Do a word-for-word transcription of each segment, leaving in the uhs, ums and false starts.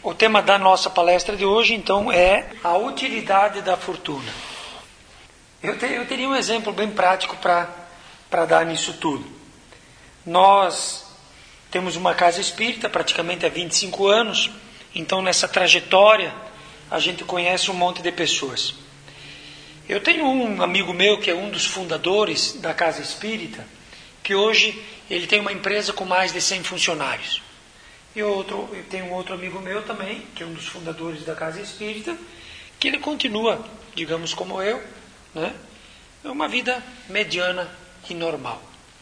O tema da nossa palestra de hoje, então, é a utilidade da fortuna. Eu, te, eu teria um exemplo bem prático para dar nisso tudo. Nós temos uma casa espírita praticamente há vinte e cinco anos, então nessa trajetória a gente conhece um monte de pessoas. Eu tenho um amigo meu que é um dos fundadores da casa espírita, que hoje ele tem uma empresa com mais de cem funcionários. E outro, eu tenho um outro amigo meu também, que é um dos fundadores da Casa Espírita, que ele continua, digamos como eu, né? É uma vida mediana e normal.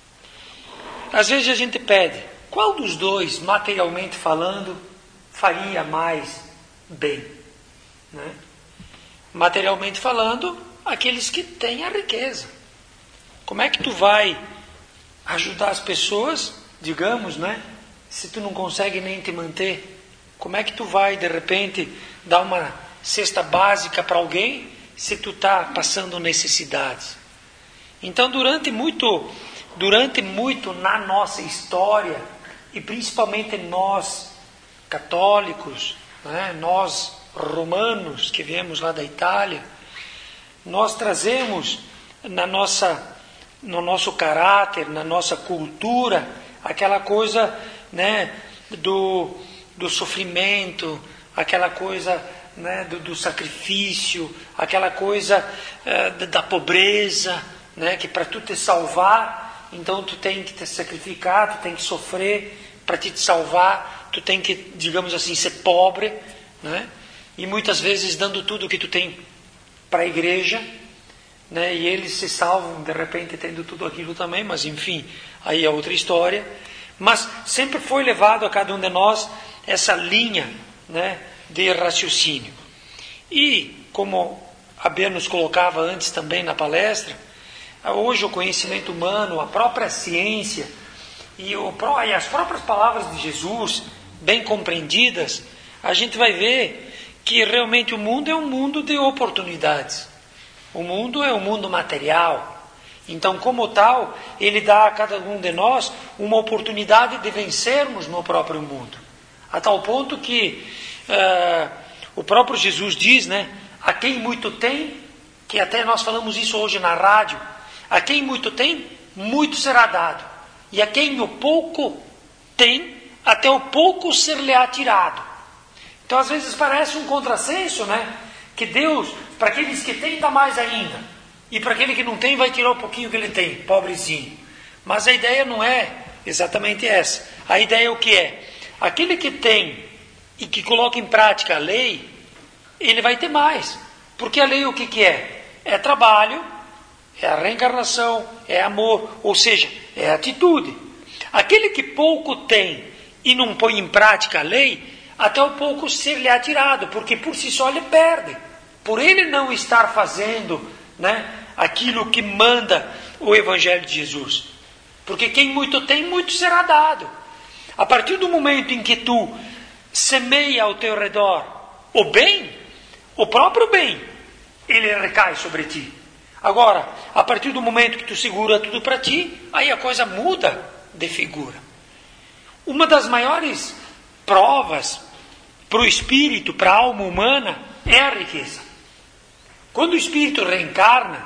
Às vezes a gente pede, qual dos dois, materialmente falando, faria mais bem? Né? Materialmente falando, aqueles que têm a riqueza. Como é que tu vai ajudar as pessoas, digamos, né? Se tu não consegue nem te manter, como é que tu vai, de repente, dar uma cesta básica para alguém se tu está passando necessidades? Então, durante muito, durante muito na nossa história, e principalmente nós, católicos, né, nós romanos, que viemos lá da Itália, nós trazemos na nossa, no nosso caráter, na nossa cultura, aquela coisa... Né, do, do sofrimento, aquela coisa, né, do, do sacrifício, aquela coisa uh, da pobreza, né, que para tu te salvar, então tu tem que te sacrificar, tu tem que sofrer, para te salvar, tu tem que, digamos assim, ser pobre, né, e muitas vezes dando tudo que tu tem para a igreja, né, e eles se salvam de repente tendo tudo aquilo também, mas enfim, aí é outra história. Mas sempre foi levado a cada um de nós essa linha, né, de raciocínio. E, como a Bia nos colocava antes também na palestra, hoje o conhecimento humano, a própria ciência e, o, e as próprias palavras de Jesus, bem compreendidas, a gente vai ver que realmente o mundo é um mundo de oportunidades. O mundo é um mundo material. Então, como tal, ele dá a cada um de nós uma oportunidade de vencermos no próprio mundo. A tal ponto que uh, o próprio Jesus diz, né, a quem muito tem, que até nós falamos isso hoje na rádio, a quem muito tem, muito será dado. E a quem o pouco tem, até o pouco ser-lhe-á tirado. Então, às vezes parece um contrassenso, né, que Deus, para aqueles que têm, dá mais ainda. E para aquele que não tem, vai tirar um pouquinho que ele tem, pobrezinho. Mas a ideia não é exatamente essa. A ideia é o que é? Aquele que tem e que coloca em prática a lei, ele vai ter mais. Porque a lei o que, que é? É trabalho, é a reencarnação, é amor, ou seja, é atitude. Aquele que pouco tem e não põe em prática a lei, até o pouco ser-lhe atirado, porque por si só ele perde. Por ele não estar fazendo, né, aquilo que manda o Evangelho de Jesus. Porque quem muito tem, muito será dado. A partir do momento em que tu semeia ao teu redor o bem, o próprio bem, ele recai sobre ti. Agora, a partir do momento que tu segura tudo para ti, aí a coisa muda de figura. Uma das maiores provas para o espírito, para a alma humana, é a riqueza. Quando o espírito reencarna,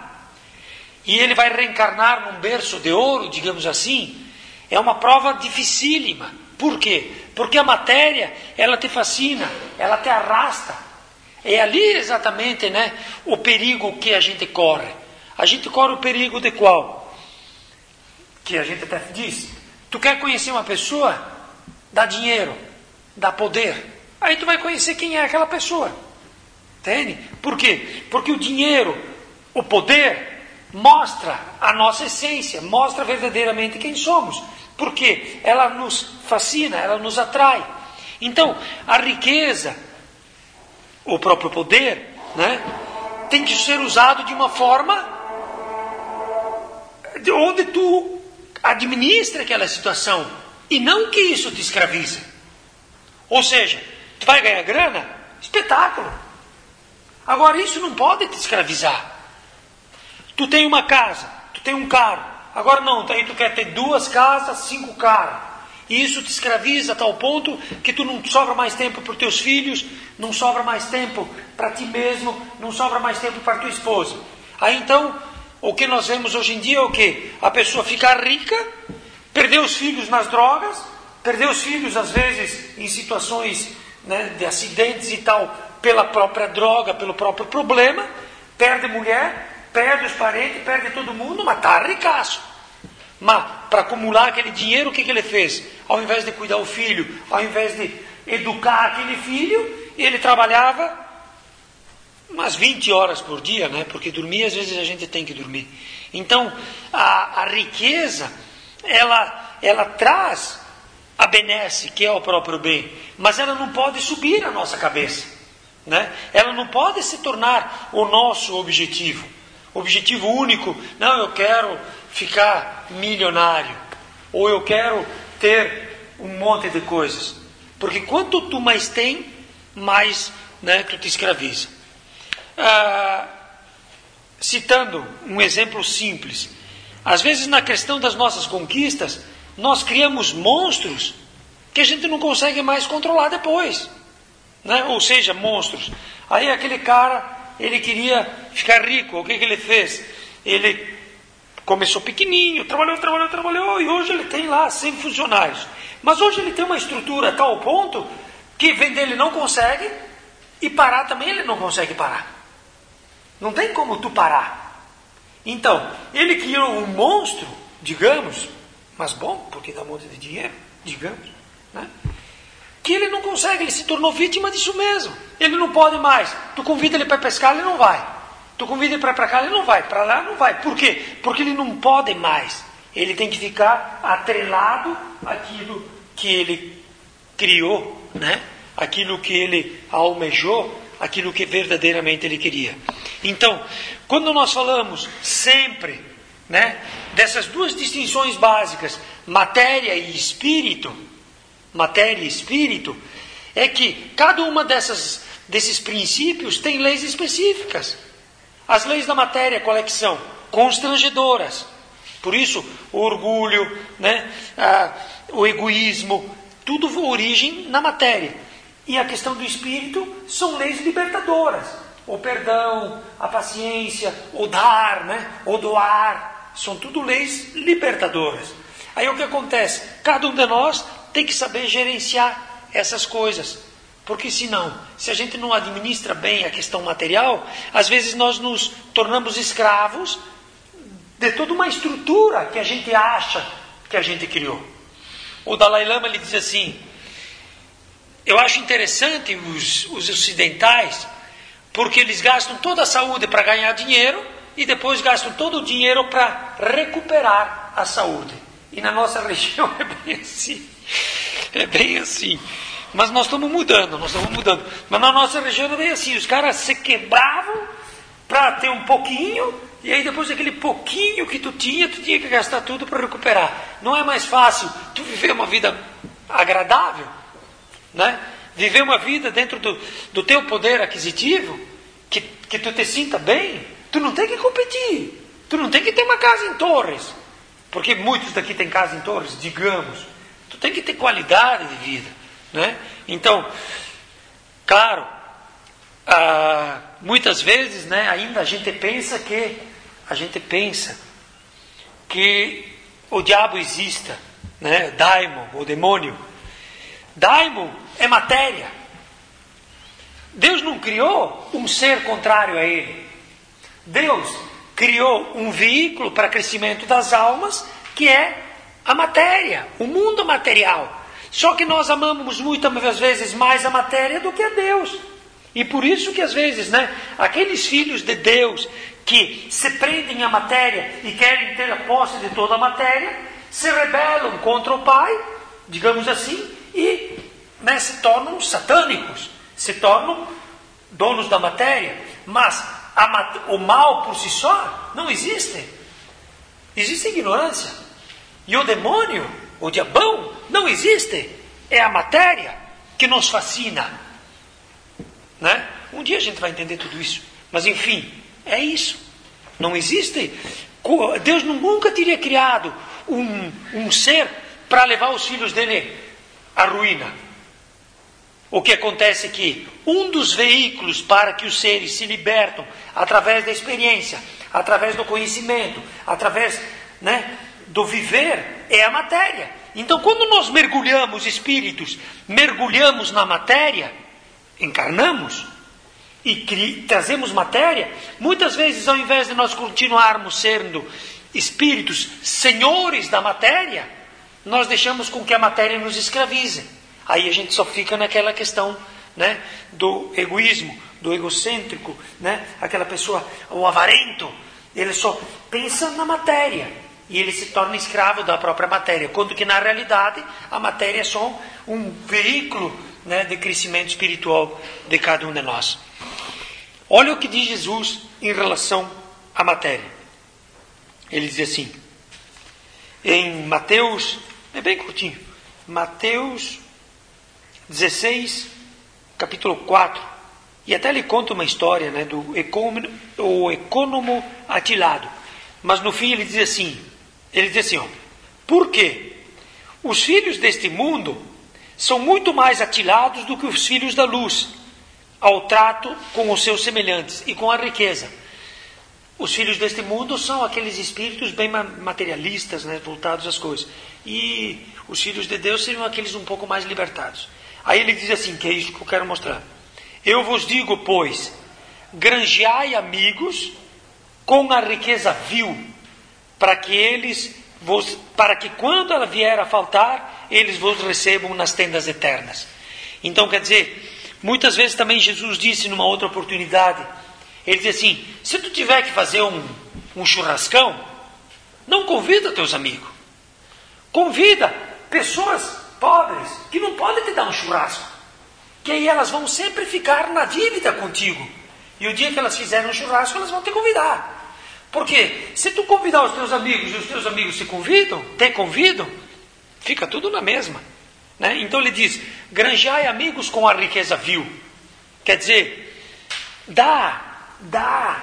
e ele vai reencarnar num berço de ouro, digamos assim, é uma prova dificílima. Por quê? Porque a matéria, ela te fascina, ela te arrasta. É ali exatamente, né, o perigo que a gente corre. A gente corre o perigo de qual? Que a gente até diz, tu quer conhecer uma pessoa? Dá dinheiro, dá poder. Aí tu vai conhecer quem é aquela pessoa. Entende? Por quê? Porque o dinheiro, o poder, mostra a nossa essência, mostra verdadeiramente quem somos. Porque ela nos fascina, ela nos atrai. Então, a riqueza, o próprio poder, né, tem que ser usado de uma forma de onde tu administra aquela situação e não que isso te escravize. Ou seja, tu vai ganhar grana? Espetáculo. Agora, isso não pode te escravizar. Tu tem uma casa, tu tem um carro. Agora não, aí tu quer ter duas casas, cinco carros. E isso te escraviza a tal ponto que tu não sobra mais tempo para os teus filhos, não sobra mais tempo para ti mesmo, não sobra mais tempo para tua esposa. Aí então, o que nós vemos hoje em dia é o quê? A pessoa ficar rica, perder os filhos nas drogas, perder os filhos às vezes em situações, né, de acidentes e tal, pela própria droga, pelo próprio problema, perde mulher, perde os parentes, perde todo mundo, mas está ricaço. Mas para acumular aquele dinheiro, o que, que ele fez? Ao invés de cuidar o filho, ao invés de educar aquele filho, ele trabalhava umas vinte horas por dia, né? Porque dormir, às vezes a gente tem que dormir. Então, a, a riqueza, ela, ela traz a benesse, que é o próprio bem, mas ela não pode subir a nossa cabeça, né? Ela não pode se tornar o nosso objetivo, objetivo único. Não, eu quero ficar milionário, ou eu quero ter um monte de coisas, porque quanto tu mais tem, mais, né, tu te escraviza. Ah, citando um exemplo simples, às vezes na questão das nossas conquistas, nós criamos monstros que a gente não consegue mais controlar depois, né? Ou seja, monstros. Aí aquele cara, ele queria ficar rico, o que, que ele fez? Ele começou pequenininho, trabalhou, trabalhou, trabalhou, e hoje ele tem lá cem funcionários. Mas hoje ele tem uma estrutura a tal ponto que vender ele não consegue, e parar também ele não consegue parar. Não tem como tu parar. Então, ele criou um monstro, digamos, mas bom, porque dá um monte de dinheiro, digamos, né? Que ele não consegue, ele se tornou vítima disso mesmo. Ele não pode mais. Tu convida ele para pescar, ele não vai. Tu convida ele para ir para cá, ele não vai. Para lá, não vai. Por quê? Porque ele não pode mais. Ele tem que ficar atrelado àquilo que ele criou, né? Aquilo que ele almejou, aquilo que verdadeiramente ele queria. Então, quando nós falamos sempre, né, dessas duas distinções básicas, matéria e espírito, matéria e espírito, é que cada uma dessas, desses princípios tem leis específicas. As leis da matéria, qual é que são? Constrangedoras. Por isso, o orgulho, né, ah, o egoísmo, tudo origem na matéria. E a questão do espírito são leis libertadoras. O perdão, a paciência, o dar, né, o doar, são tudo leis libertadoras. Aí o que acontece? Cada um de nós tem que saber gerenciar essas coisas. Porque senão, se a gente não administra bem a questão material, às vezes nós nos tornamos escravos de toda uma estrutura que a gente acha que a gente criou. O Dalai Lama, ele diz assim: eu acho interessante os, os ocidentais, porque eles gastam toda a saúde para ganhar dinheiro e depois gastam todo o dinheiro para recuperar a saúde. E na nossa região é bem assim. É bem assim. Mas nós estamos mudando, nós estamos mudando. Mas na nossa região é bem assim. Os caras se quebravam para ter um pouquinho, e aí depois daquele pouquinho que tu tinha, tu tinha que gastar tudo para recuperar. Não é mais fácil tu viver uma vida agradável, né? Viver uma vida dentro do, do teu poder aquisitivo, que, que tu te sinta bem. Tu não tem que competir, tu não tem que ter uma casa em Torres, porque muitos daqui têm casa em Torres, digamos. Tu tem que ter qualidade de vida, né? Então, claro, ah, muitas vezes, né, ainda a gente pensa que a gente pensa que o diabo exista, né? Daimon, o demônio. Daimon é matéria. Deus não criou um ser contrário a ele. Deus criou um veículo para crescimento das almas, que é a matéria, o mundo material. Só que nós amamos muitas vezes mais a matéria do que a Deus. E por isso que às vezes, né, aqueles filhos de Deus que se prendem à matéria e querem ter a posse de toda a matéria, se rebelam contra o Pai, digamos assim, e, né, se tornam satânicos, se tornam donos da matéria. Mas a mat- o mal por si só não existe. Existe ignorância. E o demônio, o diabão, não existe. É a matéria que nos fascina, né? Um dia a gente vai entender tudo isso. Mas enfim, é isso. Não existe. Deus nunca teria criado um, um ser para levar os filhos dele à ruína. O que acontece é que um dos veículos para que os seres se libertam através da experiência, através do conhecimento, através, né, do viver, é a matéria. Então, quando nós mergulhamos, espíritos, mergulhamos na matéria, encarnamos e cri- trazemos matéria, muitas vezes, ao invés de nós continuarmos sendo espíritos senhores da matéria, nós deixamos com que a matéria nos escravize. Aí a gente só fica naquela questão, né, do egoísmo, do egocêntrico, né, aquela pessoa, o avarento, ele só pensa na matéria e ele se torna escravo da própria matéria, quando que na realidade a matéria é só um veículo, né, de crescimento espiritual de cada um de nós. Olha o que diz Jesus em relação à matéria. Ele diz assim, em Mateus, é bem curtinho, Mateus dezesseis, capítulo quatro, e até ele conta uma história, né, do ecônomo, o ecônomo atilado, mas no fim ele diz assim, ele diz assim, ó, por quê? Os filhos deste mundo são muito mais atilados do que os filhos da luz, ao trato com os seus semelhantes e com a riqueza. Os filhos deste mundo são aqueles espíritos bem materialistas, né, voltados às coisas, e os filhos de Deus seriam aqueles um pouco mais libertados. Aí ele diz assim, que é isso que eu quero mostrar. Eu vos digo, pois, granjeai amigos com a riqueza vil, para que eles vos, para que quando ela vier a faltar, eles vos recebam nas tendas eternas. Então, quer dizer, muitas vezes também Jesus disse numa outra oportunidade, ele diz assim, se tu tiver que fazer um, um churrascão, não convida teus amigos. Convida pessoas pobres, que não podem te dar um churrasco, que aí elas vão sempre ficar na dívida contigo, e o dia que elas fizerem um churrasco, elas vão te convidar, porque se tu convidar os teus amigos, e os teus amigos se convidam, te convidam, fica tudo na mesma, né? Então ele diz, granjeai amigos com a riqueza vil, quer dizer, dá, dá,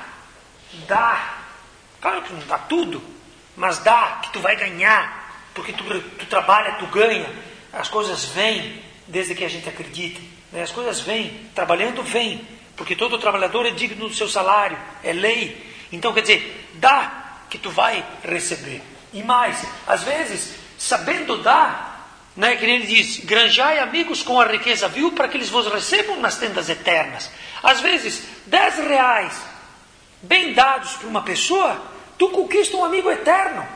dá, claro que não dá tudo, mas dá, que tu vai ganhar, porque tu, tu trabalha, tu ganha, as coisas vêm desde que a gente acredita, né? As coisas vêm, trabalhando vem, porque todo trabalhador é digno do seu salário, é lei. Então quer dizer, dá que tu vai receber. E mais, às vezes, sabendo dar, né, que ele diz, granjai amigos com a riqueza vil para que eles vos recebam nas tendas eternas. Às vezes, dez reais bem dados para uma pessoa, tu conquista um amigo eterno.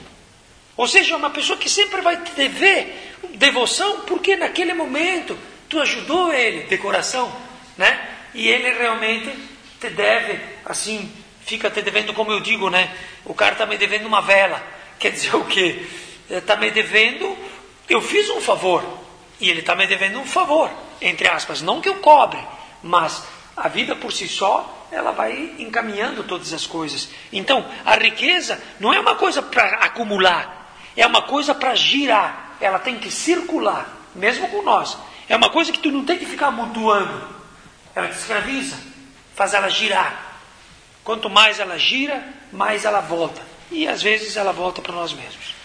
Ou seja, uma pessoa que sempre vai te dever devoção, porque naquele momento tu ajudou ele de coração, né? E ele realmente te deve, assim, fica te devendo, como eu digo, né? O cara está me devendo uma vela. Quer dizer o quê? Está me devendo, eu fiz um favor, e ele está me devendo um favor, entre aspas, não que eu cobre, mas a vida por si só, ela vai encaminhando todas as coisas. Então, a riqueza não é uma coisa para acumular, é uma coisa para girar. Ela tem que circular, mesmo com nós. É uma coisa que tu não tem que ficar amontoando. Ela te escraviza, faz ela girar. Quanto mais ela gira, mais ela volta. E às vezes ela volta para nós mesmos.